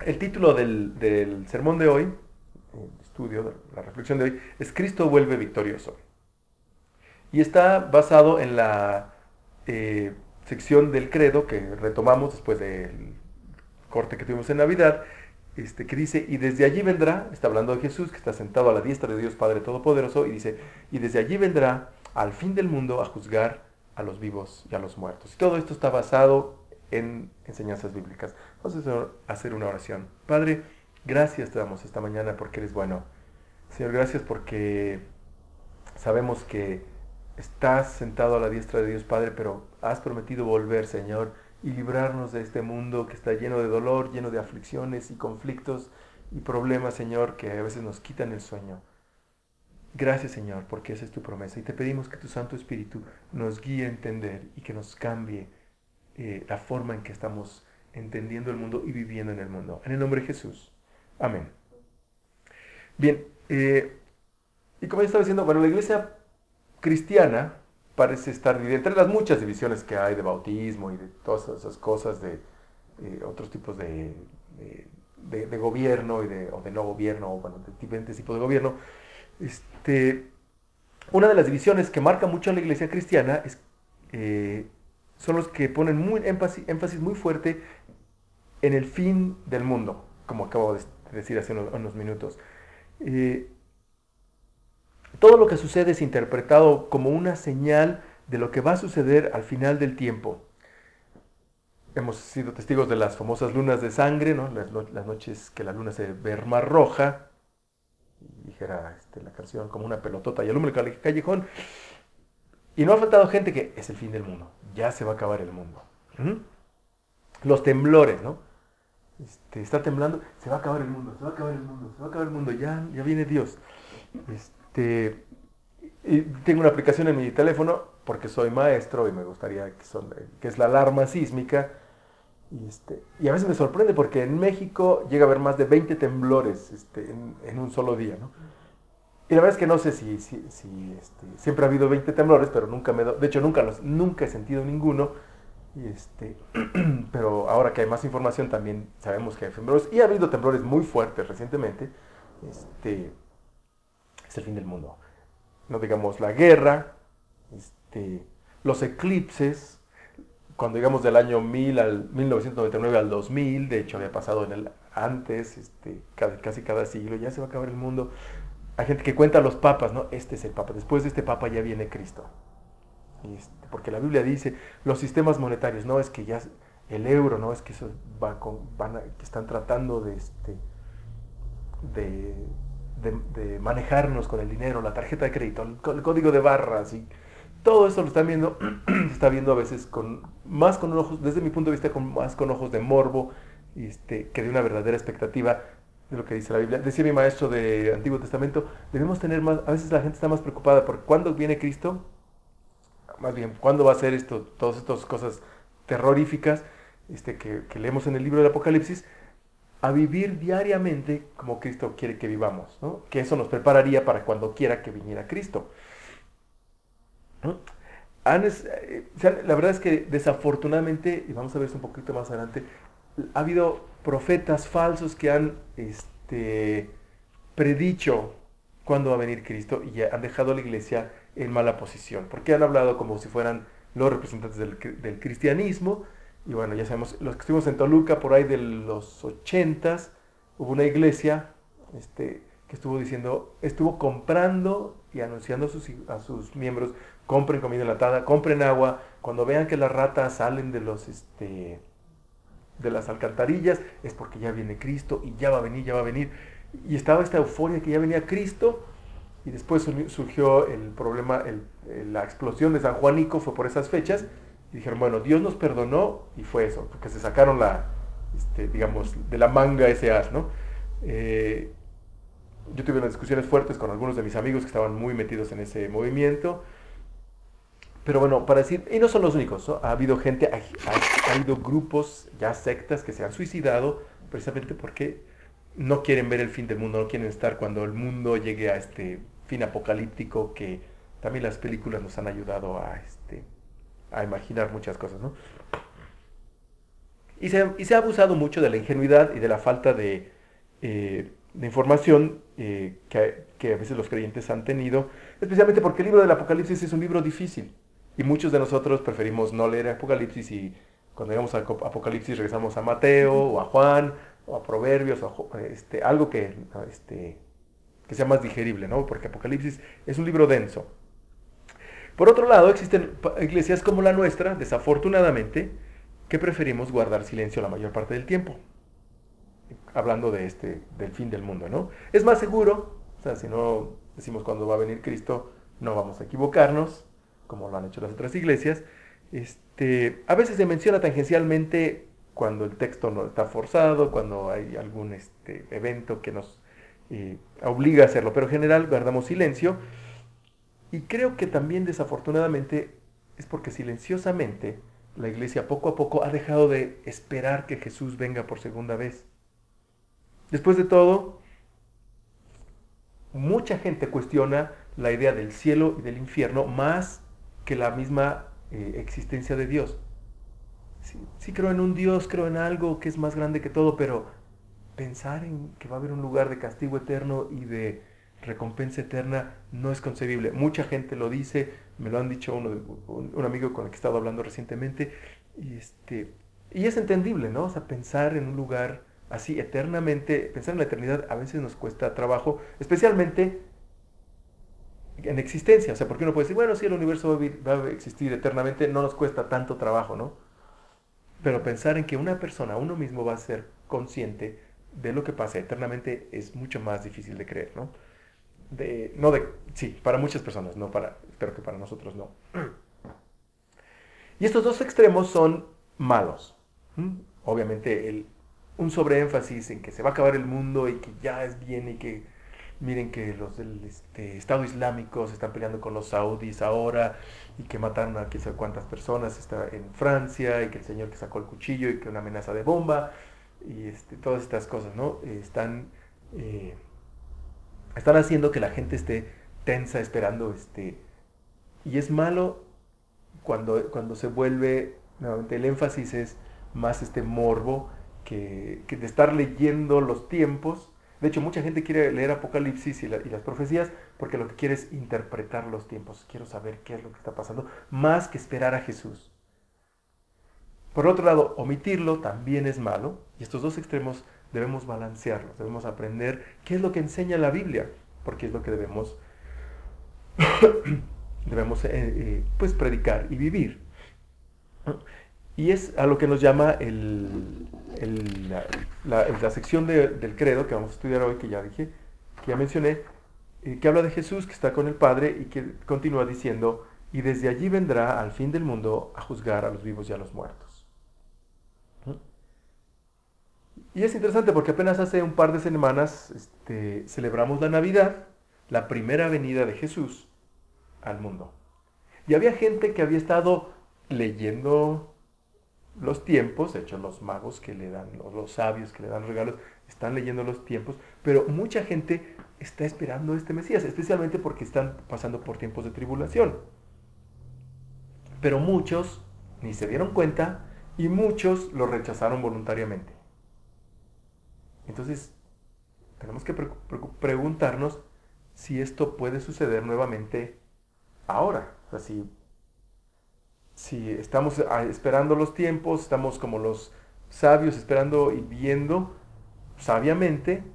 El título del sermón de hoy, el estudio, de la reflexión de hoy, es Cristo vuelve victorioso. Y está basado en la sección del credo que retomamos después del corte que tuvimos en Navidad, que dice, y desde allí vendrá, está hablando de Jesús, que está sentado a la diestra de Dios Padre Todopoderoso, y dice, y desde allí vendrá al fin del mundo a juzgar a los vivos y a los muertos. Y todo esto está basado en enseñanzas bíblicas. Vamos a hacer una oración. Padre, gracias te damos esta mañana porque eres bueno. Señor, gracias porque sabemos que estás sentado a la diestra de Dios Padre, pero has prometido volver, Señor, y librarnos de este mundo que está lleno de dolor, lleno de aflicciones y conflictos y problemas, Señor, que a veces nos quitan el sueño. Gracias, Señor, porque esa es tu promesa. Y te pedimos que tu Santo Espíritu nos guíe a entender y que nos cambie la forma en que estamos entendiendo el mundo y viviendo en el mundo. En el nombre de Jesús. Amén. Bien, y como ya estaba diciendo, bueno, la iglesia cristiana parece estar dividida entre las muchas divisiones que hay de bautismo y de todas esas cosas de otros tipos de gobierno o de no gobierno, o bueno, de diferentes tipos de gobierno. Este, una de las divisiones que marca mucho a la iglesia cristiana eh, son los que ponen énfasis muy fuerte en el fin del mundo, como acabo de decir hace unos minutos. Eh, Todo lo que sucede es interpretado como una señal de lo que va a suceder al final del tiempo. Hemos sido testigos de las famosas lunas de sangre, ¿no? Las noches que la luna se ve más roja, dijera la canción, como una pelotota y alumbra el callejón. Y no ha faltado gente que es el fin del mundo, ya se va a acabar el mundo. ¿Mm? Los temblores, ¿no? Está temblando, se va a acabar el mundo, se va a acabar el mundo, se va a acabar el mundo, ya viene Dios. Este, Y tengo una aplicación en mi teléfono porque soy maestro y me gustaría que es la alarma sísmica. Y a veces me sorprende porque en México llega a haber más de 20 temblores en un solo día, ¿no? Y la verdad es que no sé si siempre ha habido 20 temblores, pero de hecho nunca he sentido ninguno. Y pero ahora que hay más información también sabemos que hay temblores. Y ha habido temblores muy fuertes recientemente. Este, es el fin del mundo. No digamos la guerra, los eclipses, cuando digamos del año 1000 al 1999 al 2000, de hecho había pasado antes, casi cada siglo, ya se va a acabar el mundo. Hay gente que cuenta a los papas, ¿no? Este es el papa, después de este papa ya viene Cristo. Porque la Biblia dice, los sistemas monetarios, no es que ya el euro, no es que eso que están tratando de, de manejarnos con el dinero, la tarjeta de crédito, el código de barras y todo eso lo están viendo, se está viendo a veces más con ojos, desde mi punto de vista, más con ojos de morbo, que de una verdadera expectativa de lo que dice la Biblia. Decía mi maestro de Antiguo Testamento, debemos tener más, a veces la gente está más preocupada por cuándo viene Cristo, más bien cuándo va a ser todas estas cosas terroríficas que leemos en el libro del Apocalipsis, a vivir diariamente como Cristo quiere que vivamos, ¿no? Que eso nos prepararía para cuando quiera que viniera Cristo, ¿no? La verdad es que desafortunadamente, y vamos a ver eso un poquito más adelante, ha habido profetas falsos que han predicho cuándo va a venir Cristo y han dejado a la iglesia en mala posición, porque han hablado como si fueran los representantes del cristianismo. Y bueno, ya sabemos, los que estuvimos en Toluca por ahí de los 80s, hubo una iglesia que estuvo comprando y anunciando a sus miembros, compren comida enlatada, compren agua, cuando vean que las ratas salen de las alcantarillas, es porque ya viene Cristo y ya va a venir, ya va a venir. Y estaba esta euforia que ya venía Cristo, y después surgió el problema, la explosión de San Juanico fue por esas fechas, y dijeron, bueno, Dios nos perdonó, y fue eso, porque se sacaron digamos, de la manga ese as, ¿no? Yo tuve unas discusiones fuertes con algunos de mis amigos que estaban muy metidos en ese movimiento, pero bueno, para decir, y no son los únicos, ¿no? Ha habido gente, ha habido grupos, ya sectas que se han suicidado precisamente porque no quieren ver el fin del mundo, no quieren estar cuando el mundo llegue a este fin apocalíptico que también las películas nos han ayudado a imaginar muchas cosas, ¿no? Y se ha abusado mucho de la ingenuidad y de la falta de información que a veces los creyentes han tenido, especialmente porque el libro del Apocalipsis es un libro difícil. Y muchos de nosotros preferimos no leer Apocalipsis y cuando llegamos al Apocalipsis regresamos a Mateo o a Juan o a Proverbios o a algo que sea más digerible, ¿no? Porque Apocalipsis es un libro denso. Por otro lado, existen iglesias como la nuestra, desafortunadamente, que preferimos guardar silencio la mayor parte del tiempo. Hablando del fin del mundo, ¿no? Es más seguro, o sea, si no decimos cuándo va a venir Cristo, no vamos a equivocarnos, como lo han hecho las otras iglesias. A veces se menciona tangencialmente cuando el texto no está forzado, cuando hay algún evento que nos obliga a hacerlo, pero en general guardamos silencio. Y creo que también desafortunadamente es porque silenciosamente la iglesia poco a poco ha dejado de esperar que Jesús venga por segunda vez. Después de todo, mucha gente cuestiona la idea del cielo y del infierno más que la misma existencia de Dios. Sí creo en un Dios, creo en algo que es más grande que todo, pero pensar en que va a haber un lugar de castigo eterno y de recompensa eterna no es concebible. Mucha gente lo dice, me lo han dicho un amigo con el que he estado hablando recientemente, y es entendible, ¿no? O sea, pensar en un lugar así eternamente, pensar en la eternidad a veces nos cuesta trabajo, especialmente en existencia. O sea, porque uno puede decir, bueno, si el universo va a existir eternamente, no nos cuesta tanto trabajo, ¿no? Pero pensar en que una persona, uno mismo va a ser consciente de lo que pasa eternamente es mucho más difícil de creer, ¿no? Sí, para muchas personas, espero que para nosotros no. Y estos dos extremos son malos. Obviamente un sobreénfasis en que se va a acabar el mundo y que ya es bien y que miren que los del Estado Islámico se están peleando con los saudíes ahora y que mataron a quién sabe cuántas personas está en Francia y que el señor que sacó el cuchillo y que una amenaza de bomba y todas estas cosas, ¿no? Están haciendo que la gente esté tensa esperando y es malo cuando se vuelve, nuevamente el énfasis es más morbo que de estar leyendo los tiempos. De hecho, mucha gente quiere leer Apocalipsis y las profecías porque lo que quiere es interpretar los tiempos. Quiero saber qué es lo que está pasando, más que esperar a Jesús. Por otro lado, omitirlo también es malo, y estos dos extremos debemos balancearlos, debemos aprender qué es lo que enseña la Biblia, porque es lo que debemos pues predicar y vivir. Y es a lo que nos llama la sección del credo que vamos a estudiar hoy, que ya dije, que ya mencioné, que habla de Jesús que está con el Padre y que continúa diciendo, y desde allí vendrá al fin del mundo a juzgar a los vivos y a los muertos. Y es interesante porque apenas hace un par de semanas celebramos la Navidad, la primera venida de Jesús al mundo. Y había gente que había estado leyendo los tiempos, de hecho los magos que le dan, los sabios que le dan regalos, están leyendo los tiempos, pero mucha gente está esperando este Mesías, especialmente porque están pasando por tiempos de tribulación. Pero muchos ni se dieron cuenta y muchos lo rechazaron voluntariamente. Entonces, tenemos que preguntarnos si esto puede suceder nuevamente ahora. O sea, si estamos esperando los tiempos, estamos como los sabios esperando y viendo sabiamente,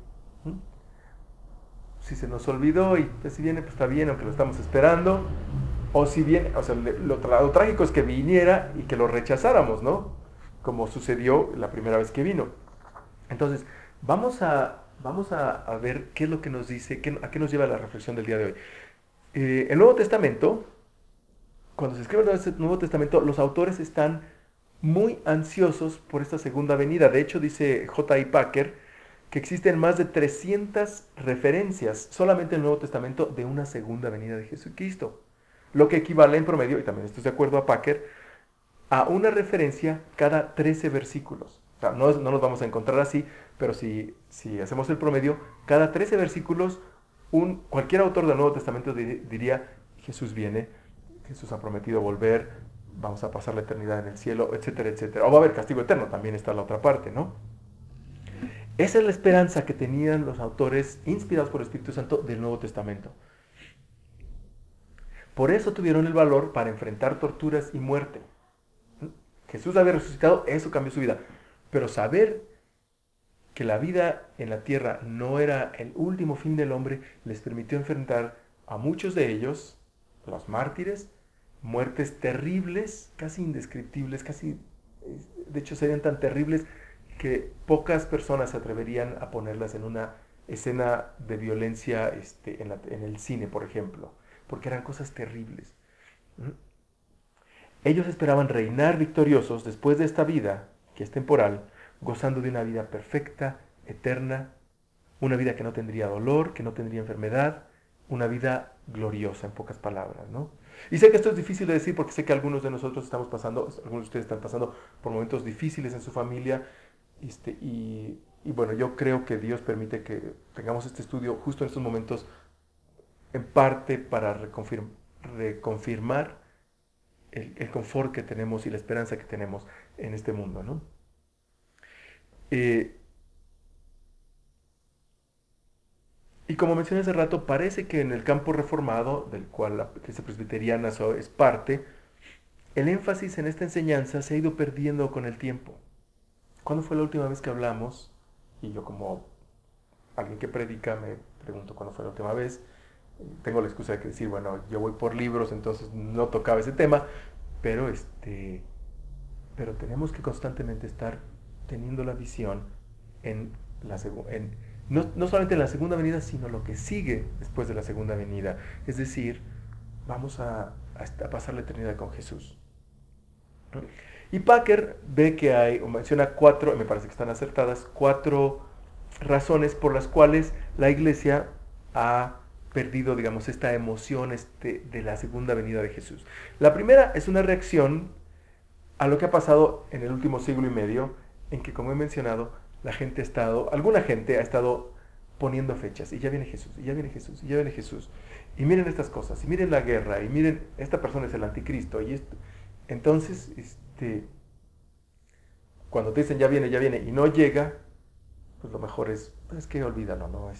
si se nos olvidó y pues, si viene, pues está bien, aunque lo estamos esperando, o si viene, o sea, lo trágico es que viniera y que lo rechazáramos, ¿no? Como sucedió la primera vez que vino. Entonces, vamos a ver qué es lo que nos dice, a qué nos lleva la reflexión del día de hoy. El Nuevo Testamento, cuando se escribe el Nuevo Testamento, los autores están muy ansiosos por esta segunda venida. De hecho, dice J.I. Packer que existen más de 300 referencias solamente en el Nuevo Testamento de una segunda venida de Jesucristo. Lo que equivale en promedio, y también estoy de acuerdo a Packer, a una referencia cada 13 versículos. O sea, no nos vamos a encontrar así, pero si hacemos el promedio, cada 13 versículos, cualquier autor del Nuevo Testamento diría, Jesús viene, Jesús ha prometido volver, vamos a pasar la eternidad en el cielo, etcétera, etcétera. O va a haber castigo eterno, también está la otra parte, ¿no? Esa es la esperanza que tenían los autores inspirados por el Espíritu Santo del Nuevo Testamento. Por eso tuvieron el valor para enfrentar torturas y muerte. Jesús había resucitado, eso cambió su vida. Pero saber que la vida en la tierra no era el último fin del hombre les permitió enfrentar a muchos de ellos, los mártires, muertes terribles, casi indescriptibles, casi, de hecho serían tan terribles que pocas personas se atreverían a ponerlas en una escena de violencia en el cine, por ejemplo, porque eran cosas terribles. Ellos esperaban reinar victoriosos después de esta vida, que es temporal, gozando de una vida perfecta, eterna, una vida que no tendría dolor, que no tendría enfermedad, una vida gloriosa, en pocas palabras, ¿no? Y sé que esto es difícil de decir porque sé que algunos de nosotros estamos pasando, algunos de ustedes están pasando por momentos difíciles en su familia, y bueno, yo creo que Dios permite que tengamos este estudio justo en estos momentos, en parte para reconfirmar el confort que tenemos y la esperanza que tenemos en este mundo, ¿no? Eh, y como mencioné hace rato, parece que en el campo reformado, del cual la iglesia presbiteriana es parte, el énfasis en esta enseñanza se ha ido perdiendo con el tiempo. ¿Cuándo fue la última vez que hablamos? Y yo como alguien que predica me pregunto cuándo fue la última vez. Tengo la excusa de que decir, bueno, yo voy por libros, entonces no tocaba ese tema, pero pero tenemos que constantemente estar teniendo la visión en no solamente en la segunda venida, sino lo que sigue después de la segunda venida. Es decir, vamos a pasar la eternidad con Jesús. Y Packer ve que hay, o menciona cuatro, me parece que están acertadas, cuatro razones por las cuales la iglesia ha perdido, digamos, esta emoción de la segunda venida de Jesús. La primera es una reacción a lo que ha pasado en el último siglo y medio, en que, como he mencionado, alguna gente ha estado poniendo fechas, y ya viene Jesús, y ya viene Jesús, y ya viene Jesús. Y miren estas cosas, y miren la guerra, y miren, esta persona es el anticristo, y esto. Entonces, cuando te dicen ya viene, y no llega, pues lo mejor es que olvídalo, ¿no?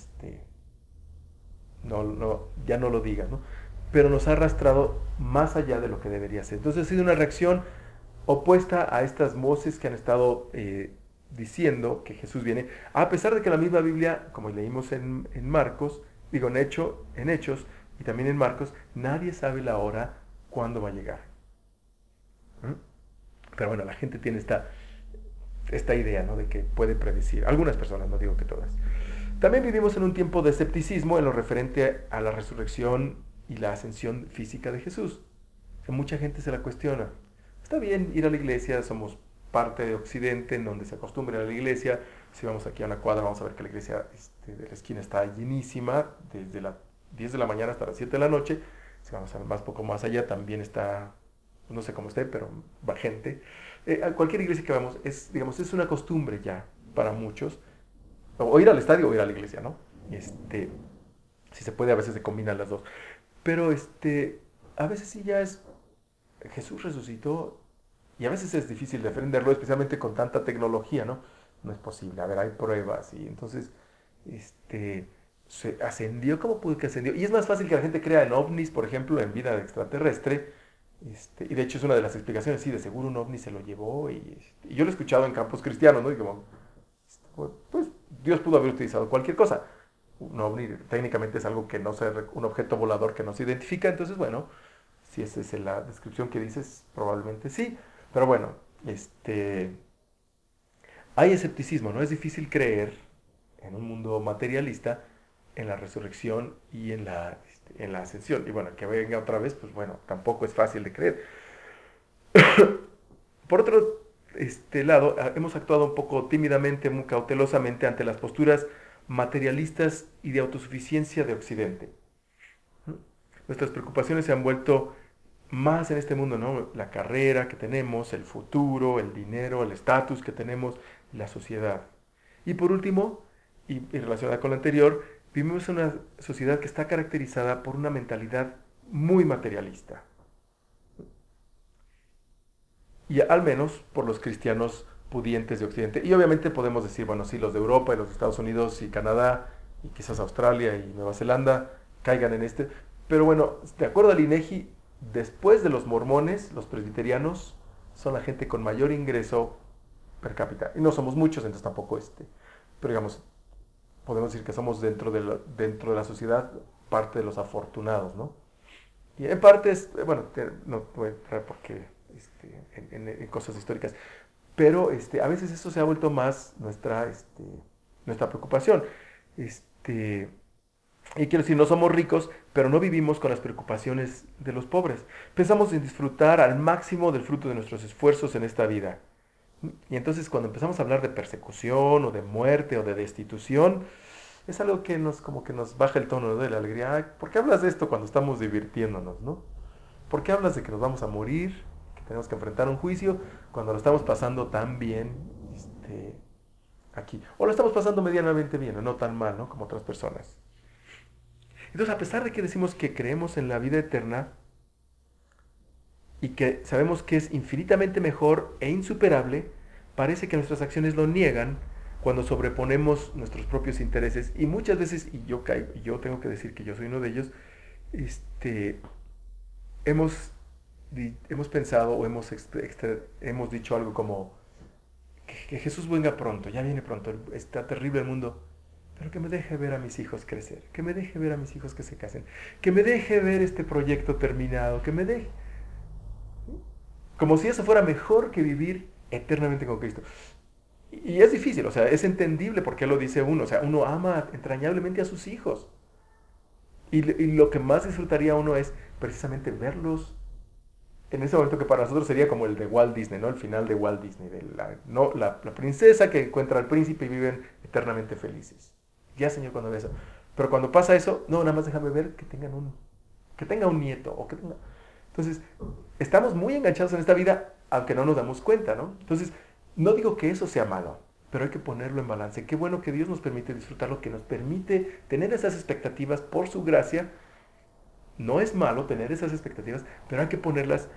Ya no lo digas, ¿no? Pero nos ha arrastrado más allá de lo que debería ser. Entonces ha sido una reacción opuesta a estas voces que han estado diciendo que Jesús viene, a pesar de que la misma Biblia, como leímos en Marcos, digo en Hechos y también en Marcos, nadie sabe la hora cuándo va a llegar. ¿Mm? Pero bueno, la gente tiene esta idea, ¿no? De que puede predecir. Algunas personas, no digo que todas. También vivimos en un tiempo de escepticismo en lo referente a la resurrección y la ascensión física de Jesús. Que mucha gente se la cuestiona. Está bien ir a la iglesia, somos parte de Occidente, en donde se acostumbra a la iglesia. Si vamos aquí a una cuadra, vamos a ver que la iglesia de la esquina está llenísima, desde las 10 de la mañana hasta las 7 de la noche. Si vamos a más poco más allá, también está, no sé cómo esté, pero va gente. A cualquier iglesia que vamos, digamos, es una costumbre ya para muchos. O ir al estadio o ir a la iglesia, ¿no? Si se puede, a veces se combinan las dos. Pero a veces sí ya es Jesús resucitó y a veces es difícil defenderlo, especialmente con tanta tecnología, ¿no? No es posible, a ver, hay pruebas y entonces, se ascendió, ¿cómo pudo que ascendió? Y es más fácil que la gente crea en ovnis, por ejemplo, en vida extraterrestre, y de hecho es una de las explicaciones, sí, de seguro un ovni se lo llevó y yo lo he escuchado en campos cristianos, ¿no? Y como, pues Dios pudo haber utilizado cualquier cosa. Un ovni técnicamente es algo que no se, un objeto volador que no se identifica, entonces bueno, si esa es la descripción que dices, probablemente sí. Pero bueno, hay escepticismo, ¿no? Es difícil creer en un mundo materialista en la resurrección y en la ascensión. Y bueno, que venga otra vez, pues bueno, tampoco es fácil de creer. Por otro lado, hemos actuado un poco tímidamente, muy cautelosamente ante las posturas materialistas y de autosuficiencia de Occidente. Nuestras preocupaciones se han vuelto más en este mundo, ¿no? La carrera que tenemos, el futuro, el dinero, el estatus que tenemos, la sociedad. Y por último, y relacionada con lo anterior, vivimos en una sociedad que está caracterizada por una mentalidad muy materialista. y al menos por los cristianos pudientes de Occidente. Y obviamente podemos decir, bueno, sí, los de Europa y los de Estados Unidos y Canadá y quizás Australia y Nueva Zelanda caigan en este. Pero bueno, de acuerdo al INEGI, después de los mormones, los presbiterianos son la gente con mayor ingreso per cápita. Y no somos muchos, entonces tampoco pero digamos, podemos decir que somos dentro de la sociedad parte de los afortunados, ¿no? Y en parte es, bueno, no voy a entrar porque en cosas históricas, pero a veces eso se ha vuelto más nuestra preocupación. Este, y quiero decir, no somos ricos, pero no vivimos con las preocupaciones de los pobres. Pensamos en disfrutar al máximo del fruto de nuestros esfuerzos en esta vida. Y entonces cuando empezamos a hablar de persecución o de muerte o de destitución, es algo que como que nos baja el tono, ¿no?, de la alegría. Ay, ¿por qué hablas de esto cuando estamos divirtiéndonos, no? ¿Por qué hablas de que nos vamos a morir, que tenemos que enfrentar un juicio, cuando lo estamos pasando tan bien aquí? O lo estamos pasando medianamente bien, o no tan mal, ¿no?, como otras personas. Entonces, a pesar de que decimos que creemos en la vida eterna y que sabemos que es infinitamente mejor e insuperable, parece que nuestras acciones lo niegan cuando sobreponemos nuestros propios intereses, y muchas veces, y yo tengo que decir que yo soy uno de ellos, hemos, hemos pensado o hemos dicho algo como que Jesús venga pronto, ya viene pronto, está terrible el mundo, pero que me deje ver a mis hijos crecer, que me deje ver a mis hijos que se casen, que me deje ver este proyecto terminado, que me deje... Como si eso fuera mejor que vivir eternamente con Cristo. Y es difícil, o sea, es entendible por qué lo dice uno. O sea, uno ama entrañablemente a sus hijos. Y lo que más disfrutaría uno es precisamente verlos en ese momento que para nosotros sería como el de Walt Disney, ¿no? El final de Walt Disney, de la princesa que encuentra al príncipe y viven eternamente felices. Ya, Señor, cuando ve eso. Pero cuando pasa eso, no, nada más déjame ver que tenga un nieto o que tenga... Entonces, estamos muy enganchados en esta vida, aunque no nos damos cuenta, ¿no? Entonces, no digo que eso sea malo, pero hay que ponerlo en balance. Qué bueno que Dios nos permite disfrutar lo que nos permite tener esas expectativas por su gracia. No es malo tener esas expectativas, pero hay que ponerlas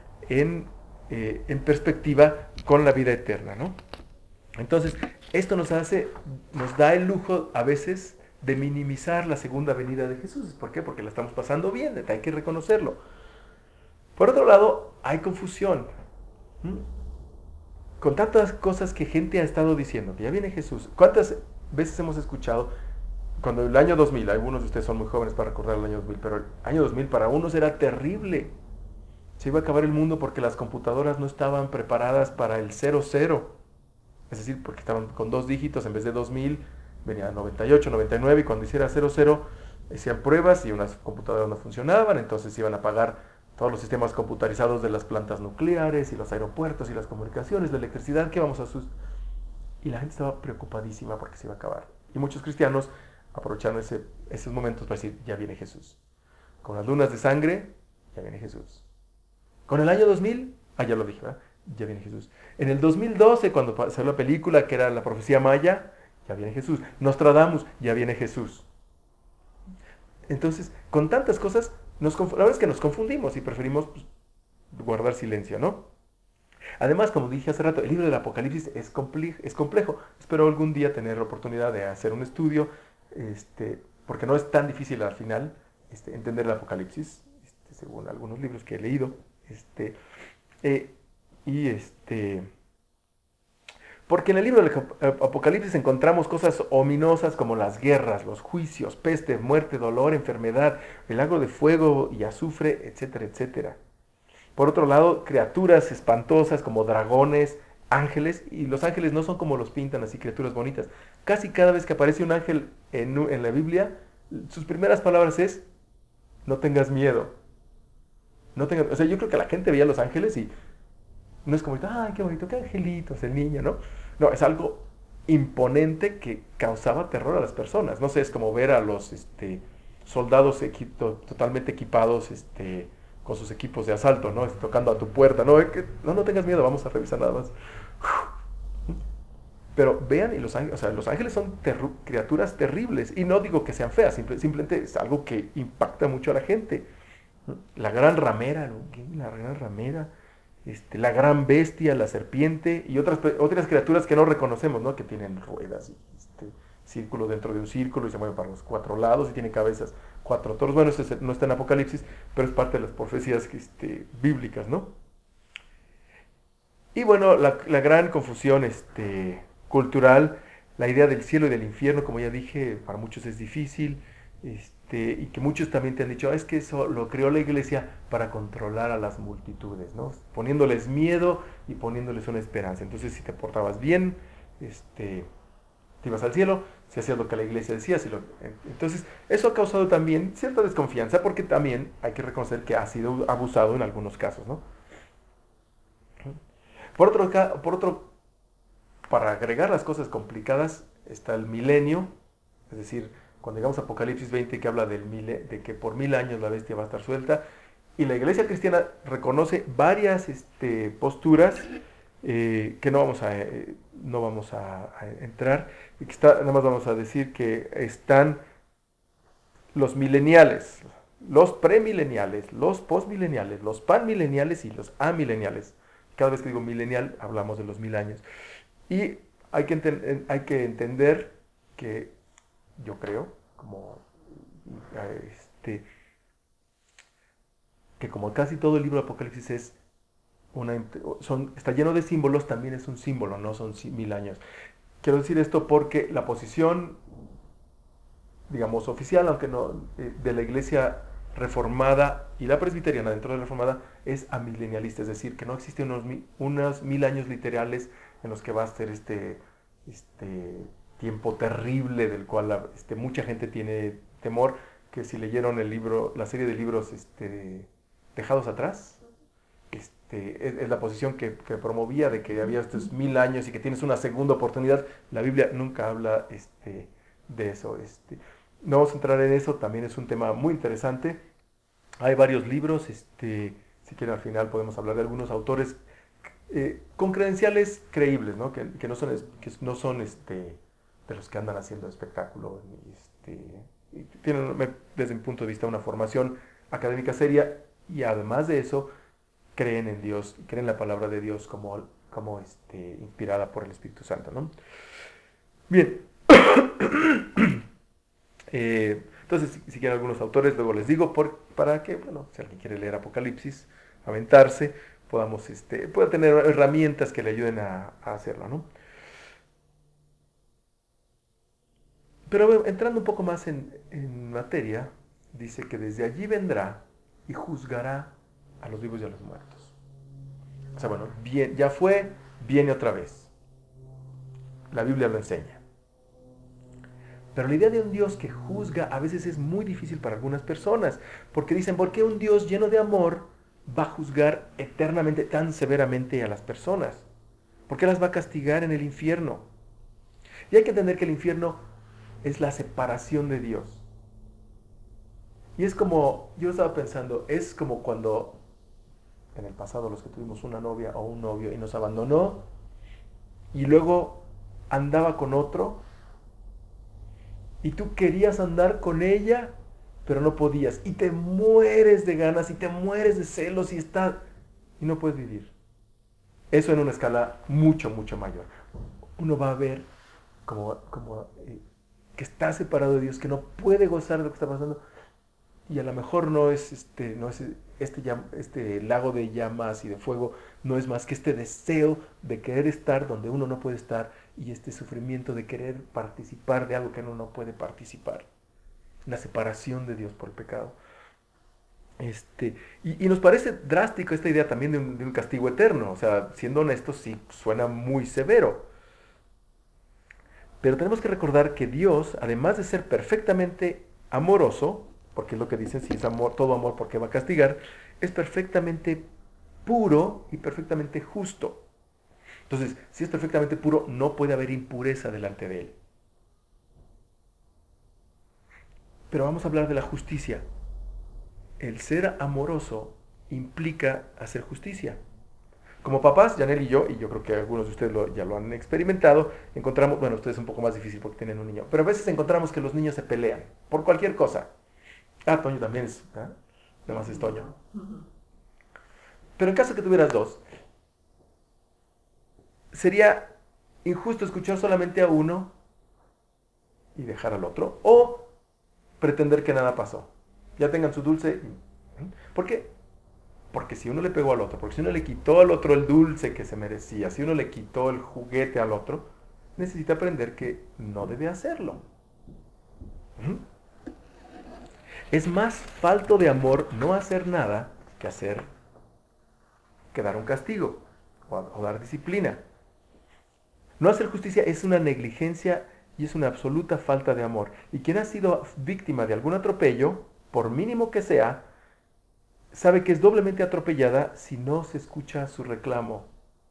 en perspectiva con la vida eterna, ¿no? Entonces, esto nos da el lujo a veces de minimizar la segunda venida de Jesús. ¿Por qué? Porque la estamos pasando bien, hay que reconocerlo. Por otro lado, hay confusión. ¿Mm? Con tantas cosas que gente ha estado diciendo, que ya viene Jesús. ¿Cuántas veces hemos escuchado cuando el año 2000, algunos de ustedes son muy jóvenes para recordar el año 2000, pero el año 2000 para unos era terrible? Se iba a acabar el mundo porque las computadoras no estaban preparadas para el 00. Es decir, porque estaban con 2 dígitos en vez de 2000, venía 98, 99, y cuando hiciera 00 hacían pruebas y unas computadoras no funcionaban, entonces iban a apagar todos los sistemas computarizados de las plantas nucleares y los aeropuertos y las comunicaciones, la electricidad, ¿qué vamos a hacer? Y la gente estaba preocupadísima porque se iba a acabar. Y muchos cristianos aprovecharon esos momentos para decir, ya viene Jesús. Con las lunas de sangre, ya viene Jesús. Con el año 2000, ya lo dije, ¿verdad? Ya viene Jesús. En el 2012, cuando salió la película que era la profecía maya, ya viene Jesús. Nostradamus, ya viene Jesús. Entonces, con tantas cosas, la verdad es que nos confundimos y preferimos guardar silencio, ¿no? Además, como dije hace rato, el libro del Apocalipsis es complejo. Espero algún día tener la oportunidad de hacer un estudio, porque no es tan difícil al final entender el Apocalipsis, según algunos libros que he leído. Eh, y Porque en el libro del Apocalipsis encontramos cosas ominosas como las guerras, los juicios, peste, muerte, dolor, enfermedad, el lago de fuego y azufre, etcétera, etcétera. Por otro lado, criaturas espantosas como dragones, ángeles, y los ángeles no son como los pintan así, criaturas bonitas. Casi cada vez que aparece un ángel en la Biblia, sus primeras palabras es, no tengas miedo. O sea, yo creo que la gente veía a los ángeles y no es como, ay, qué bonito, qué angelitos, el niño, ¿no? No, es algo imponente que causaba terror a las personas. No sé, es como ver a los soldados totalmente equipados con sus equipos de asalto, ¿no? Tocando a tu puerta, ¿no? No tengas miedo, vamos a revisar nada más. Pero vean, y los ángeles son criaturas terribles. Y no digo que sean feas, simplemente es algo que impacta mucho a la gente. La gran ramera, la gran ramera, la gran bestia, la serpiente y otras criaturas que no reconocemos, ¿no? Que tienen ruedas y círculo dentro de un círculo y se mueven para los cuatro lados y tiene cabezas, cuatro toros. Bueno, eso no está en Apocalipsis, pero es parte de las profecías bíblicas, ¿no? Y bueno, la gran confusión cultural, la idea del cielo y del infierno, como ya dije, para muchos es difícil, y que muchos también te han dicho, es que eso lo creó la iglesia para controlar a las multitudes, ¿no? Poniéndoles miedo y poniéndoles una esperanza. Entonces, si te portabas bien, te ibas al cielo, si hacías lo que la iglesia decía. Entonces, eso ha causado también cierta desconfianza, porque también hay que reconocer que ha sido abusado en algunos casos, ¿no? Por otro, para agregar las cosas complicadas, está el milenio, es decir, cuando llegamos a Apocalipsis 20, que habla de que por 1000 años la bestia va a estar suelta, y la iglesia cristiana reconoce varias posturas que no vamos a entrar, y que nada más vamos a decir que están los mileniales, los premileniales, los postmileniales, los panmileniales y los amileniales. Cada vez que digo milenial, hablamos de los 1000 años. Y hay que entender que yo creo, este, que como casi todo el libro de Apocalipsis está lleno de símbolos, también es un símbolo, no son 1000 años. Quiero decir esto porque la posición, digamos, oficial, aunque no, de la iglesia reformada y la presbiteriana dentro de la reformada es amilenialista, es decir, que no existen unos 1000 años literales en los que va a ser tiempo terrible del cual mucha gente tiene temor, que si leyeron la serie de libros Dejados Atrás, es la posición que promovía de que había estos 1000 años y que tienes una segunda oportunidad. La Biblia nunca habla de eso. No vamos a entrar en eso, también es un tema muy interesante. Hay varios libros, si quieren al final podemos hablar de algunos autores con credenciales creíbles, ¿no? Que no son de los que andan haciendo espectáculo. Y tienen, desde mi punto de vista, una formación académica seria y además de eso creen en Dios, creen en la palabra de Dios como inspirada por el Espíritu Santo, ¿no? Bien. Entonces, si quieren algunos autores, luego les digo, para que, bueno, si alguien quiere leer Apocalipsis, aventarse, pueda tener herramientas que le ayuden a hacerlo, ¿no? Pero entrando un poco más en materia, dice que desde allí vendrá y juzgará a los vivos y a los muertos. O sea, bueno, bien, ya fue, viene otra vez. La Biblia lo enseña. Pero la idea de un Dios que juzga a veces es muy difícil para algunas personas, porque dicen, ¿por qué un Dios lleno de amor va a juzgar eternamente, tan severamente a las personas? ¿Por qué las va a castigar en el infierno? Y hay que entender que el infierno es la separación de Dios. Y es como, yo estaba pensando, es como cuando en el pasado los que tuvimos una novia o un novio y nos abandonó y luego andaba con otro y tú querías andar con ella, pero no podías. Y te mueres de ganas y te mueres de celos y no puedes vivir. Eso en una escala mucho, mucho mayor. Uno va a ver que está separado de Dios, que no puede gozar de lo que está pasando. Y a lo mejor no es este lago de llamas y de fuego, no es más que este deseo de querer estar donde uno no puede estar y este sufrimiento de querer participar de algo que uno no puede participar. La separación de Dios por el pecado. Y nos parece drástico esta idea también de un castigo eterno. O sea, siendo honestos, sí suena muy severo. Pero tenemos que recordar que Dios, además de ser perfectamente amoroso, porque es lo que dicen, si es amor, todo amor, ¿por qué va a castigar? Es perfectamente puro y perfectamente justo. Entonces, si es perfectamente puro, no puede haber impureza delante de él. Pero vamos a hablar de la justicia. El ser amoroso implica hacer justicia. Como papás, Janel y yo creo que algunos de ustedes ya lo han experimentado, encontramos, bueno, ustedes es un poco más difícil porque tienen un niño, pero a veces encontramos que los niños se pelean por cualquier cosa. Toño también es, ¿eh? Además es Toño. Pero en caso que tuvieras dos, sería injusto escuchar solamente a uno y dejar al otro, o pretender que nada pasó. Ya tengan su dulce. ¿Por qué? Porque si uno le pegó al otro, porque si uno le quitó al otro el dulce que se merecía, si uno le quitó el juguete al otro, necesita aprender que no debe hacerlo. Es más falto de amor no hacer nada que dar un castigo o dar disciplina. No hacer justicia es una negligencia y es una absoluta falta de amor. Y quien ha sido víctima de algún atropello, por mínimo que sea, sabe que es doblemente atropellada si no se escucha su reclamo.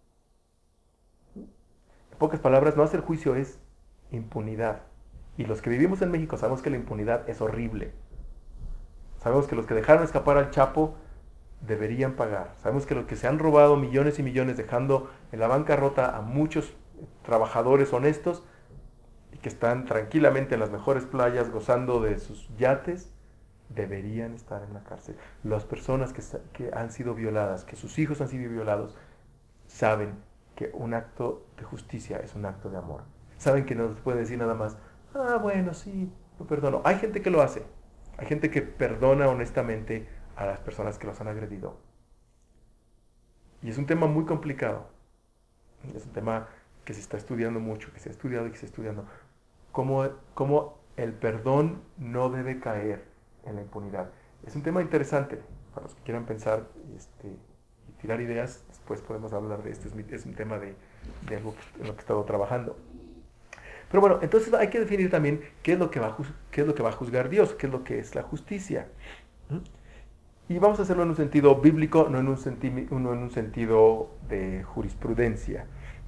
En pocas palabras, no hacer juicio es impunidad. Y los que vivimos en México sabemos que la impunidad es horrible. Sabemos que los que dejaron escapar al Chapo deberían pagar. Sabemos que los que se han robado millones y millones dejando en la bancarrota a muchos trabajadores honestos y que están tranquilamente en las mejores playas gozando de sus yates, deberían estar en la cárcel. Las personas que han sido violadas, que sus hijos han sido violados, saben que un acto de justicia es un acto de amor. Saben que no les puede decir nada más, ah, bueno, sí, lo perdono. Hay gente que lo hace. Hay gente que perdona honestamente a las personas que los han agredido. Y es un tema muy complicado. Es un tema que se está estudiando mucho, que se ha estudiado y que se está estudiando. Cómo el perdón no debe caer en la impunidad. Es un tema interesante para los que quieran pensar y tirar ideas. Después podemos hablar de esto. Es un tema de algo en lo que he estado trabajando. Pero bueno, entonces hay que definir también qué es lo que qué es lo que va a juzgar Dios, qué es lo que es la justicia. Y vamos a hacerlo en un sentido bíblico, no en un sentido de jurisprudencia.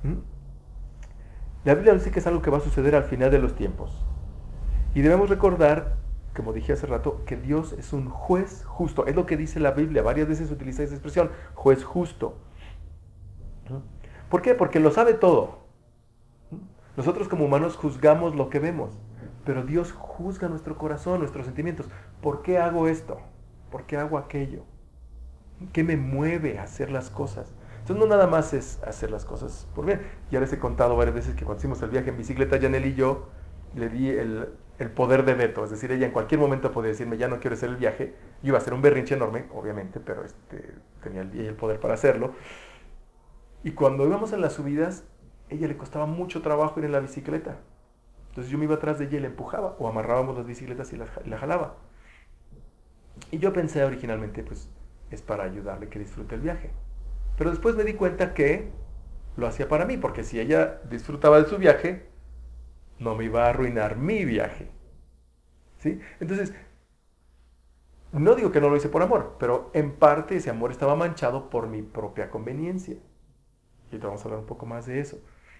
La Biblia dice que es algo que va a suceder al final de los tiempos. Y debemos recordar, como dije hace rato, que Dios es un juez justo. Es lo que dice la Biblia. Varias veces utiliza esa expresión, juez justo. ¿Por qué? Porque lo sabe todo. Nosotros como humanos juzgamos lo que vemos, pero Dios juzga nuestro corazón, nuestros sentimientos. ¿Por qué hago esto? ¿Por qué hago aquello? ¿Qué me mueve a hacer las cosas? Entonces no nada más es hacer las cosas por bien. Ya les he contado varias veces que cuando hicimos el viaje en bicicleta, Janel y yo le di el poder de veto. Es decir, ella en cualquier momento podía decirme, ya no quiero hacer el viaje. Yo iba a hacer un berrinche enorme, obviamente, pero tenía el poder para hacerlo. Y cuando íbamos en las subidas, a ella le costaba mucho trabajo ir en la bicicleta. Entonces yo me iba atrás de ella y la empujaba, o amarrábamos las bicicletas y la jalaba. Y yo pensé originalmente, pues, es para ayudarle que disfrute el viaje. Pero después me di cuenta que lo hacía para mí, porque si ella disfrutaba de su viaje, no me iba a arruinar mi viaje. ¿Sí? Entonces, no digo que no lo hice por amor, pero en parte ese amor estaba manchado por mi propia conveniencia. Y ahorita vamos a hablar un poco más de eso.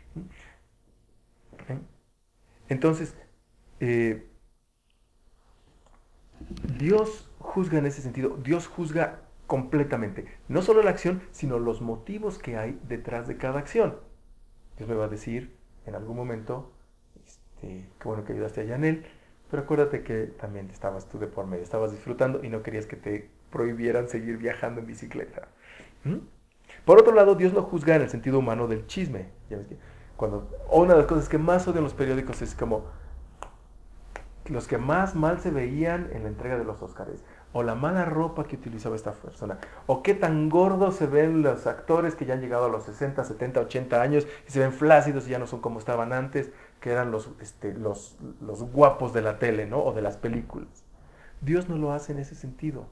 ¿Eh? Entonces, eh, Dios juzga en ese sentido. Dios juzga completamente. No solo la acción, sino los motivos que hay detrás de cada acción. Dios me va a decir en algún momento, qué bueno que ayudaste a Yanel, pero acuérdate que también estabas tú de por medio, estabas disfrutando y no querías que te prohibieran seguir viajando en bicicleta. ¿Mm? Por otro lado, Dios no juzga en el sentido humano del chisme. ¿Ya ves que una de las cosas que más odian los periódicos es como los que más mal se veían en la entrega de los Óscares, o la mala ropa que utilizaba esta persona, o qué tan gordos se ven los actores que ya han llegado a los 60, 70, 80 años y se ven flácidos y ya no son como estaban antes, que eran los guapos de la tele, ¿no? O de las películas. Dios no lo hace en ese sentido.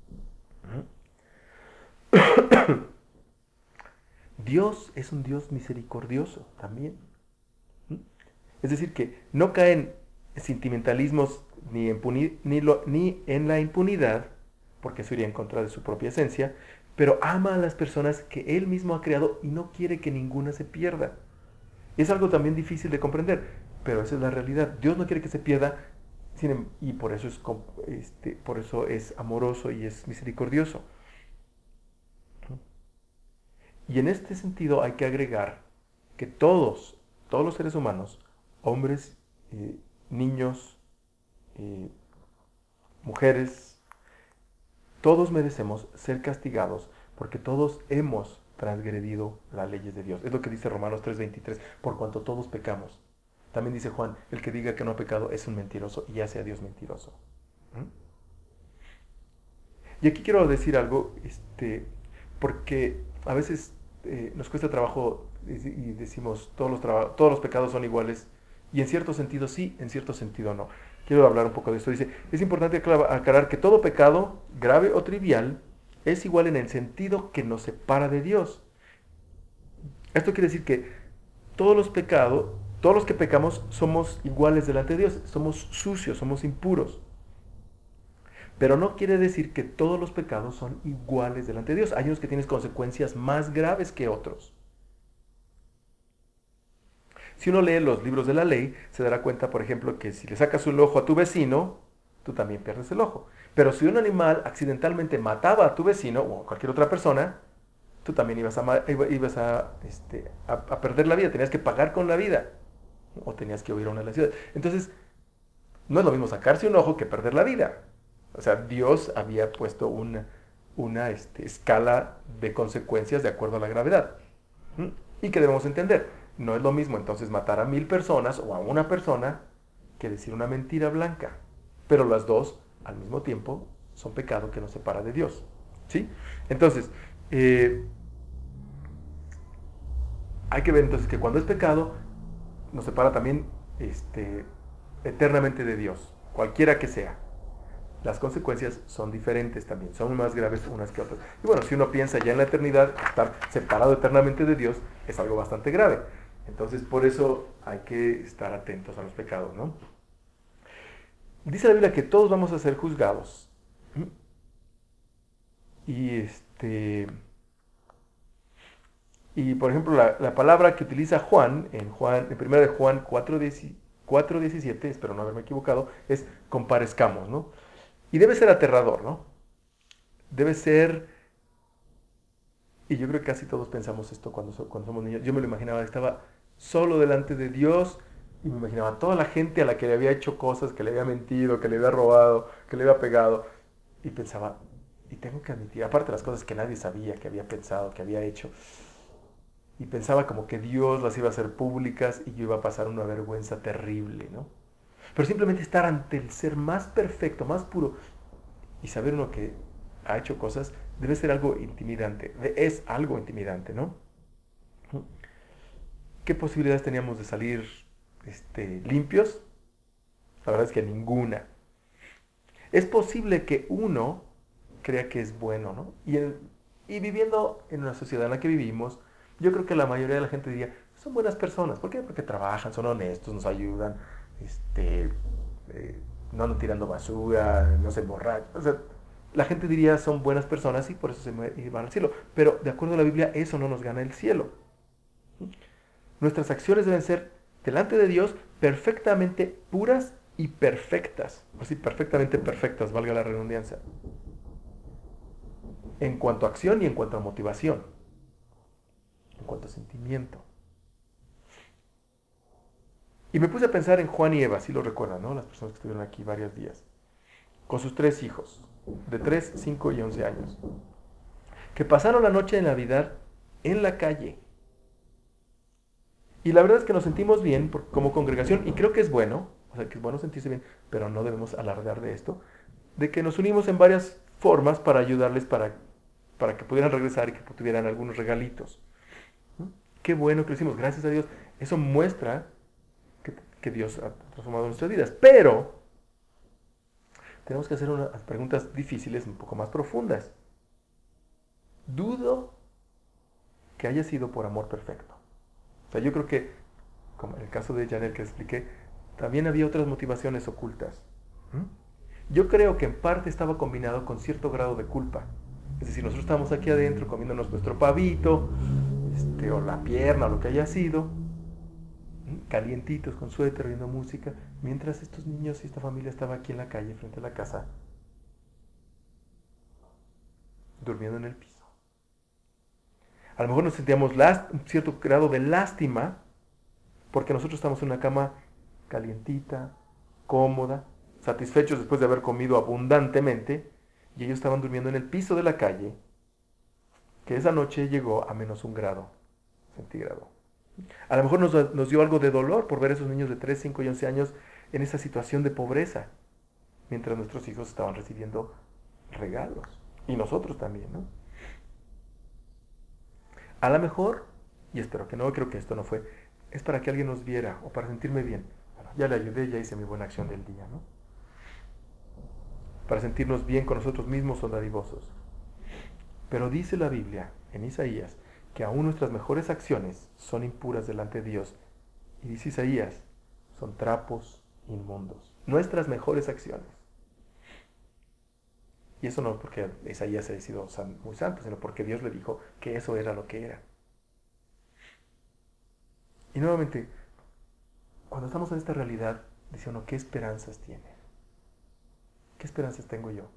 Dios es un Dios misericordioso también. Es decir, que no caen sentimentalismos ni en la impunidad, porque eso iría en contra de su propia esencia, pero ama a las personas que Él mismo ha creado y no quiere que ninguna se pierda. Es algo también difícil de comprender, pero esa es la realidad. Dios no quiere que se pierda y por eso es amoroso y es misericordioso. Y en este sentido hay que agregar que todos los seres humanos, hombres, niños, mujeres, todos merecemos ser castigados porque todos hemos transgredido las leyes de Dios. Es lo que dice Romanos 3:23, por cuanto todos pecamos. También dice Juan, el que diga que no ha pecado es un mentiroso y hace a Dios mentiroso. ¿Mm? Y aquí quiero decir algo, porque a veces nos cuesta trabajo y decimos todos los pecados son iguales, y en cierto sentido sí, en cierto sentido no. Quiero hablar un poco de esto. Dice, es importante aclarar que todo pecado, grave o trivial, es igual en el sentido que nos separa de Dios. Esto quiere decir que todos los pecados, todos los que pecamos somos iguales delante de Dios, somos sucios, somos impuros. Pero no quiere decir que todos los pecados son iguales delante de Dios. Hay unos que tienen consecuencias más graves que otros. Si uno lee los libros de la ley, se dará cuenta, por ejemplo, que si le sacas un ojo a tu vecino, tú también pierdes el ojo. Pero si un animal accidentalmente mataba a tu vecino o a cualquier otra persona, tú también ibas a perder la vida, tenías que pagar con la vida. O tenías que huir a una de las ciudades. Entonces, no es lo mismo sacarse un ojo que perder la vida. O sea, Dios había puesto una escala de consecuencias de acuerdo a la gravedad. ¿Mm? Y que debemos entender. No es lo mismo entonces matar a 1000 personas o a una persona que decir una mentira blanca. Pero las dos, al mismo tiempo, son pecado que nos separa de Dios. ¿Sí? Entonces, hay que ver entonces que cuando es pecado, nos separa también eternamente de Dios, cualquiera que sea. Las consecuencias son diferentes también, son más graves unas que otras. Y bueno, si uno piensa ya en la eternidad, estar separado eternamente de Dios es algo bastante grave. Entonces, por eso hay que estar atentos a los pecados, ¿no? Dice la Biblia que todos vamos a ser juzgados. Y y por ejemplo, la palabra que utiliza Juan, en 1 de Juan 4:17, espero no haberme equivocado, es comparezcamos, ¿no? Y debe ser aterrador, ¿no? Debe ser, y yo creo que casi todos pensamos esto cuando somos niños. Yo me lo imaginaba, estaba solo delante de Dios y me imaginaba toda la gente a la que le había hecho cosas, que le había mentido, que le había robado, que le había pegado. Y pensaba, y tengo que admitir, aparte de las cosas que nadie sabía, que había pensado, que había hecho, y pensaba como que Dios las iba a hacer públicas y yo iba a pasar una vergüenza terrible, ¿no? Pero simplemente estar ante el ser más perfecto, más puro, y saber uno que ha hecho cosas, debe ser algo intimidante. Es algo intimidante, ¿no? ¿Qué posibilidades teníamos de salir limpios? La verdad es que ninguna. Es posible que uno crea que es bueno, ¿no? Y viviendo en una sociedad en la que vivimos, yo creo que la mayoría de la gente diría, son buenas personas. ¿Por qué? Porque trabajan, son honestos, nos ayudan, no andan tirando basura, no se emborrachan. O sea, la gente diría, son buenas personas y por eso se van al cielo. Pero de acuerdo a la Biblia, eso no nos gana el cielo. Nuestras acciones deben ser delante de Dios perfectamente puras y perfectas. Así, perfectamente perfectas, valga la redundancia. En cuanto a acción y en cuanto a motivación. En cuanto a sentimiento. Y me puse a pensar en Juan y Eva, si lo recuerdan, ¿no? Las personas que estuvieron aquí varios días. Con sus 3 hijos, de 3, 5 y 11 años. Que pasaron la noche de Navidad en la calle. Y la verdad es que nos sentimos bien como congregación, y creo que es bueno, o sea, que es bueno sentirse bien, pero no debemos alardear de esto, de que nos unimos en varias formas para ayudarles para que pudieran regresar y que tuvieran algunos regalitos. Qué bueno que lo hicimos, gracias a Dios. Eso muestra que Dios ha transformado nuestras vidas. Pero tenemos que hacer unas preguntas difíciles, un poco más profundas. Dudo que haya sido por amor perfecto. O sea, yo creo que, como en el caso de Janel que expliqué, también había otras motivaciones ocultas. Yo creo que en parte estaba combinado con cierto grado de culpa. Es decir, nosotros estábamos aquí adentro comiéndonos nuestro pavito, o la pierna, o lo que haya sido, calientitos, con suéter, viendo música, mientras estos niños y esta familia estaba aquí en la calle, frente a la casa, durmiendo en el piso. A lo mejor nos sentíamos un cierto grado de lástima, porque nosotros estamos en una cama calientita, cómoda, satisfechos después de haber comido abundantemente, y ellos estaban durmiendo en el piso de la calle, que esa noche llegó a -1 grado centígrado. A lo mejor nos dio algo de dolor por ver a esos niños de 3, 5 y 11 años en esa situación de pobreza, mientras nuestros hijos estaban recibiendo regalos. Y nosotros también, ¿no? A lo mejor, y espero que no, creo que esto no fue, es para que alguien nos viera o para sentirme bien. Bueno, ya le ayudé, ya hice mi buena acción del día, ¿no? Para sentirnos bien con nosotros mismos o dadivosos. Pero dice la Biblia en Isaías que aún nuestras mejores acciones son impuras delante de Dios. Y dice Isaías, son trapos inmundos. Nuestras mejores acciones. Y eso no es porque Isaías haya sido muy santo, sino porque Dios le dijo que eso era lo que era. Y nuevamente, cuando estamos en esta realidad, dice uno, ¿qué esperanzas tiene? ¿Qué esperanzas tengo yo?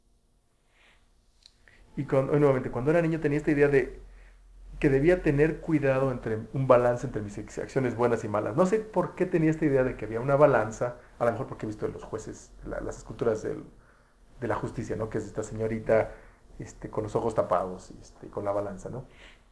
Y nuevamente, cuando era niño tenía esta idea de que debía tener cuidado entre un balance entre mis acciones buenas y malas. No sé por qué tenía esta idea de que había una balanza, a lo mejor porque he visto en los jueces las esculturas de la justicia, ¿no? Que es esta señorita con los ojos tapados y con la balanza, ¿no?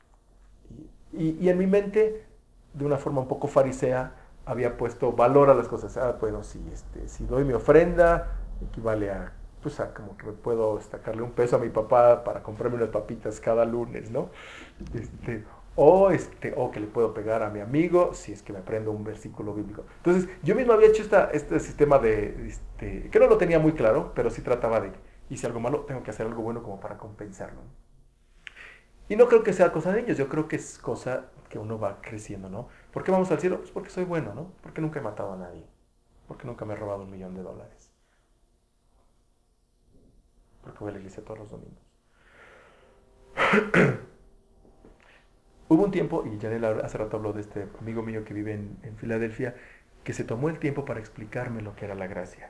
Y en mi mente, de una forma un poco farisea, había puesto valor a las cosas. Bueno, si doy mi ofrenda, equivale a, pues a como que me puedo sacarle un peso a mi papá para comprarme unas papitas cada lunes, ¿no? Este, o que le puedo pegar a mi amigo si es que me aprendo un versículo bíblico. Entonces, yo mismo había hecho este sistema que no lo tenía muy claro, pero sí trataba de, hice algo malo, tengo que hacer algo bueno como para compensarlo, ¿no? Y no creo que sea cosa de ellos, yo creo que es cosa que uno va creciendo, ¿no? ¿Por qué vamos al cielo? Pues porque soy bueno, ¿no? Porque nunca he matado a nadie. Porque nunca me he robado $1.000.000. Porque voy a la iglesia todos los domingos. Hubo un tiempo, y Janela hace rato habló de este amigo mío que vive en Filadelfia, que se tomó el tiempo para explicarme lo que era la gracia.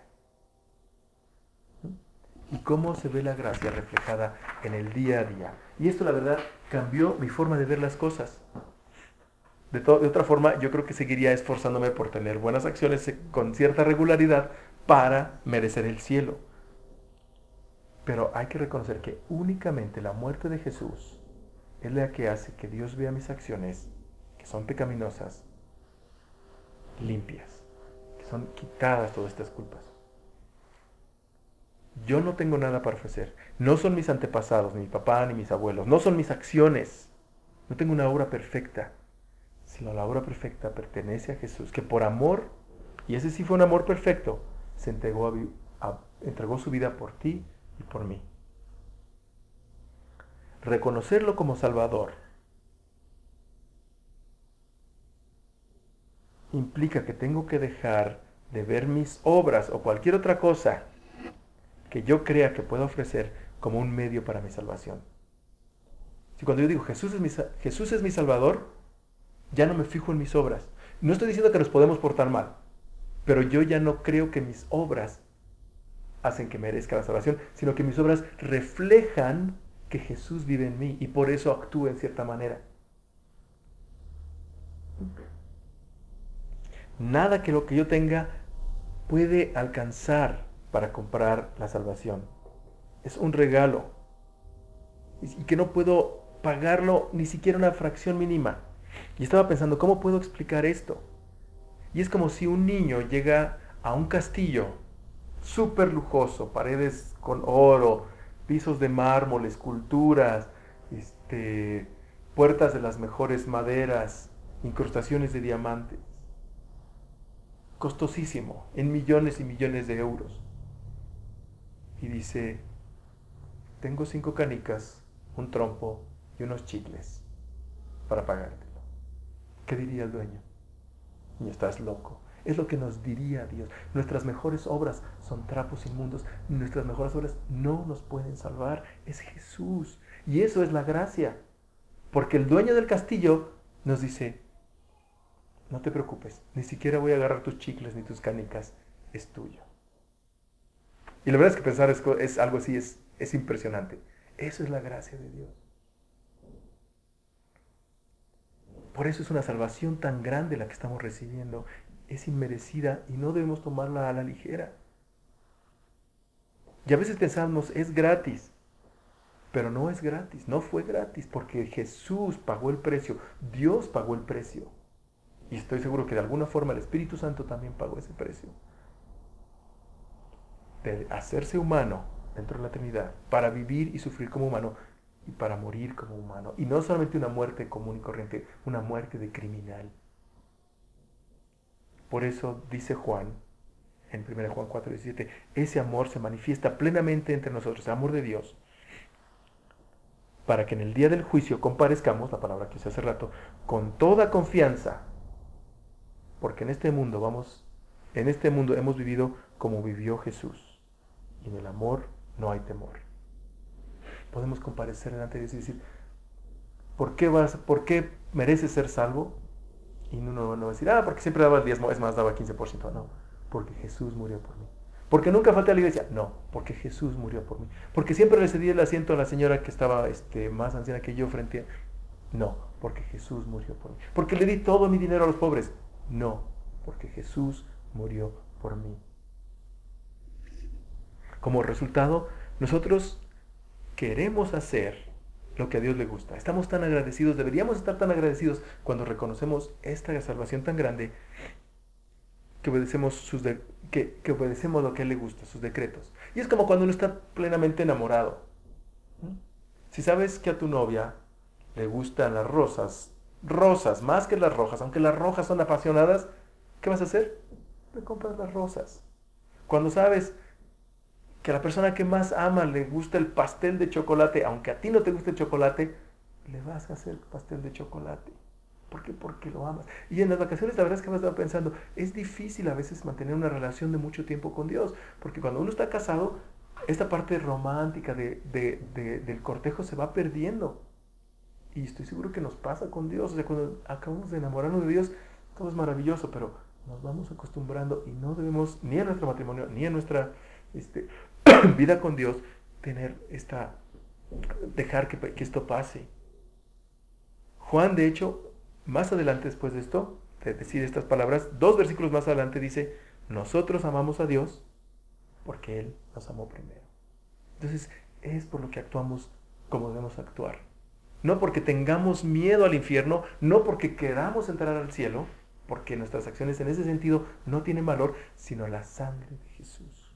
Y cómo se ve la gracia reflejada en el día a día. Y esto, la verdad, cambió mi forma de ver las cosas. De otra forma, yo creo que seguiría esforzándome por tener buenas acciones con cierta regularidad para merecer el cielo. Pero hay que reconocer que únicamente la muerte de Jesús es la que hace que Dios vea mis acciones, que son pecaminosas, limpias, que son quitadas todas estas culpas. Yo no tengo nada para ofrecer. No son mis antepasados, ni mi papá, ni mis abuelos. No son mis acciones. No tengo una obra perfecta. Sino la obra perfecta pertenece a Jesús, que por amor, y ese sí fue un amor perfecto, se entregó su vida por ti y por mí. Reconocerlo como Salvador implica que tengo que dejar de ver mis obras o cualquier otra cosa que yo crea que pueda ofrecer como un medio para mi salvación. Si cuando yo digo Jesús es mi Salvador, ya no me fijo en mis obras. No estoy diciendo que nos podemos portar mal, pero yo ya no creo que mis obras hacen que merezca la salvación, sino que mis obras reflejan que Jesús vive en mí y por eso actúo en cierta manera. Nada que lo que yo tenga puede alcanzar para comprar la salvación. Es un regalo y que no puedo pagarlo ni siquiera una fracción mínima. Y estaba pensando, ¿cómo puedo explicar esto? Y es como si un niño llega a un castillo súper lujoso, paredes con oro, pisos de mármol, esculturas, puertas de las mejores maderas, incrustaciones de diamantes. Costosísimo, en millones y millones de euros. Y dice, tengo 5 canicas, un trompo y unos chicles para pagártelo. ¿Qué diría el dueño? Y estás loco. Es lo que nos diría Dios. Nuestras mejores obras son trapos inmundos. Nuestras mejores obras no nos pueden salvar. Es Jesús. Y eso es la gracia. Porque el dueño del castillo nos dice, no te preocupes, ni siquiera voy a agarrar tus chicles ni tus canicas. Es tuyo. Y la verdad es que pensar es algo así, es impresionante. Eso es la gracia de Dios. Por eso es una salvación tan grande la que estamos recibiendo. Es inmerecida y no debemos tomarla a la ligera. Y a veces pensamos, es gratis. Pero no es gratis, no fue gratis, porque Jesús pagó el precio, Dios pagó el precio. Y estoy seguro que de alguna forma el Espíritu Santo también pagó ese precio. De hacerse humano dentro de la Trinidad, para vivir y sufrir como humano, y para morir como humano. Y no solamente una muerte común y corriente, una muerte de criminal. Por eso dice Juan, en 1 Juan 4:17, ese amor se manifiesta plenamente entre nosotros, el amor de Dios, para que en el día del juicio comparezcamos, la palabra que usé hace rato, con toda confianza, porque en este mundo hemos vivido como vivió Jesús, y en el amor no hay temor. Podemos comparecer delante de Dios y decir, ¿por qué mereces ser salvo? Y uno no va a decir, porque siempre daba el diezmo, es más, daba 15%. No, porque Jesús murió por mí. Porque nunca falté a la iglesia. No, porque Jesús murió por mí. Porque siempre le cedí el asiento a la señora que estaba más anciana que yo frente a... No, porque Jesús murió por mí. Porque le di todo mi dinero a los pobres. No, porque Jesús murió por mí. Como resultado, nosotros queremos hacer lo que a Dios le gusta. Estamos tan agradecidos, deberíamos estar tan agradecidos cuando reconocemos esta salvación tan grande que obedecemos, que obedecemos lo que a Él le gusta, sus decretos. Y es como cuando uno está plenamente enamorado. Si sabes que a tu novia le gustan las rosas, rosas más que las rojas, aunque las rojas son apasionadas, ¿qué vas a hacer? Le compras las rosas. Cuando sabes que a la persona que más ama le gusta el pastel de chocolate, aunque a ti no te guste el chocolate, le vas a hacer pastel de chocolate. ¿Por qué? Porque lo amas. Y en las vacaciones la verdad es que me estaba pensando, es difícil a veces mantener una relación de mucho tiempo con Dios, porque cuando uno está casado, esta parte romántica del cortejo se va perdiendo. Y estoy seguro que nos pasa con Dios. O sea, cuando acabamos de enamorarnos de Dios, todo es maravilloso, pero nos vamos acostumbrando y no debemos, ni en nuestro matrimonio, ni en nuestra este, vida con Dios, dejar que esto pase. Juan, de hecho, más adelante después de esto, de decir estas palabras, 2 versículos más adelante dice, nosotros amamos a Dios porque Él nos amó primero. Entonces, es por lo que actuamos como debemos actuar. No porque tengamos miedo al infierno, no porque queramos entrar al cielo, porque nuestras acciones en ese sentido no tienen valor, sino la sangre de Jesús.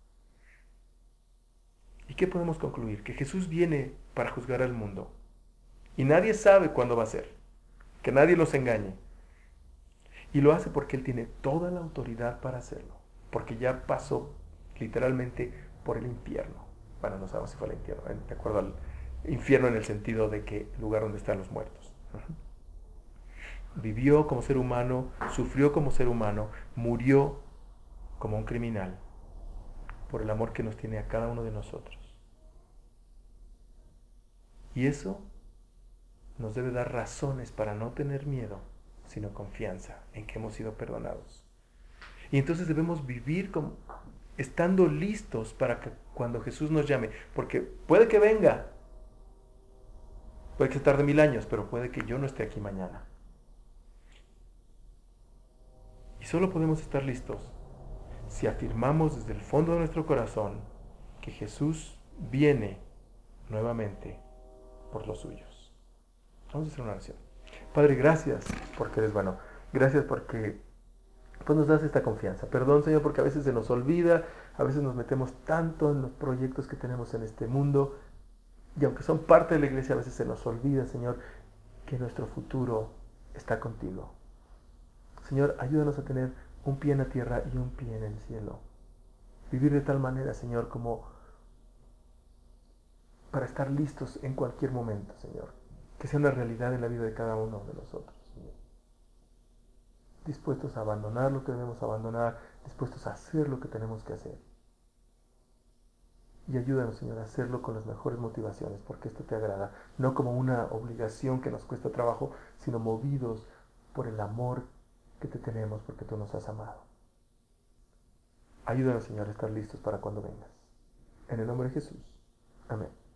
¿Y qué podemos concluir? Que Jesús viene para juzgar al mundo. Y nadie sabe cuándo va a ser. Que nadie los engañe. Y lo hace porque Él tiene toda la autoridad para hacerlo. Porque ya pasó literalmente por el infierno. Bueno, no sabemos si fue el infierno, de acuerdo al infierno en el sentido de que el lugar donde están los muertos. Vivió como ser humano, sufrió como ser humano, murió como un criminal por el amor que nos tiene a cada uno de nosotros. Y eso nos debe dar razones para no tener miedo, sino confianza en que hemos sido perdonados. Y entonces debemos vivir como, estando listos para que cuando Jesús nos llame, porque puede que venga, puede que se tarde 1000 años, pero puede que yo no esté aquí mañana. Y solo podemos estar listos si afirmamos desde el fondo de nuestro corazón que Jesús viene nuevamente por los suyos. Vamos a hacer una oración. Padre, gracias porque eres bueno. Gracias porque pues nos das esta confianza. Perdón, Señor, porque a veces se nos olvida, a veces nos metemos tanto en los proyectos que tenemos en este mundo, y aunque son parte de la iglesia, a veces se nos olvida, Señor, que nuestro futuro está contigo. Señor, ayúdanos a tener un pie en la tierra y un pie en el cielo. Vivir de tal manera, Señor, como para estar listos en cualquier momento, Señor. Que sea una realidad en la vida de cada uno de nosotros, Señor. Dispuestos a abandonar lo que debemos abandonar, dispuestos a hacer lo que tenemos que hacer. Y ayúdanos, Señor, a hacerlo con las mejores motivaciones, porque esto te agrada, no como una obligación que nos cuesta trabajo, sino movidos por el amor que te tenemos, porque tú nos has amado. Ayúdanos, Señor, a estar listos para cuando vengas. En el nombre de Jesús. Amén.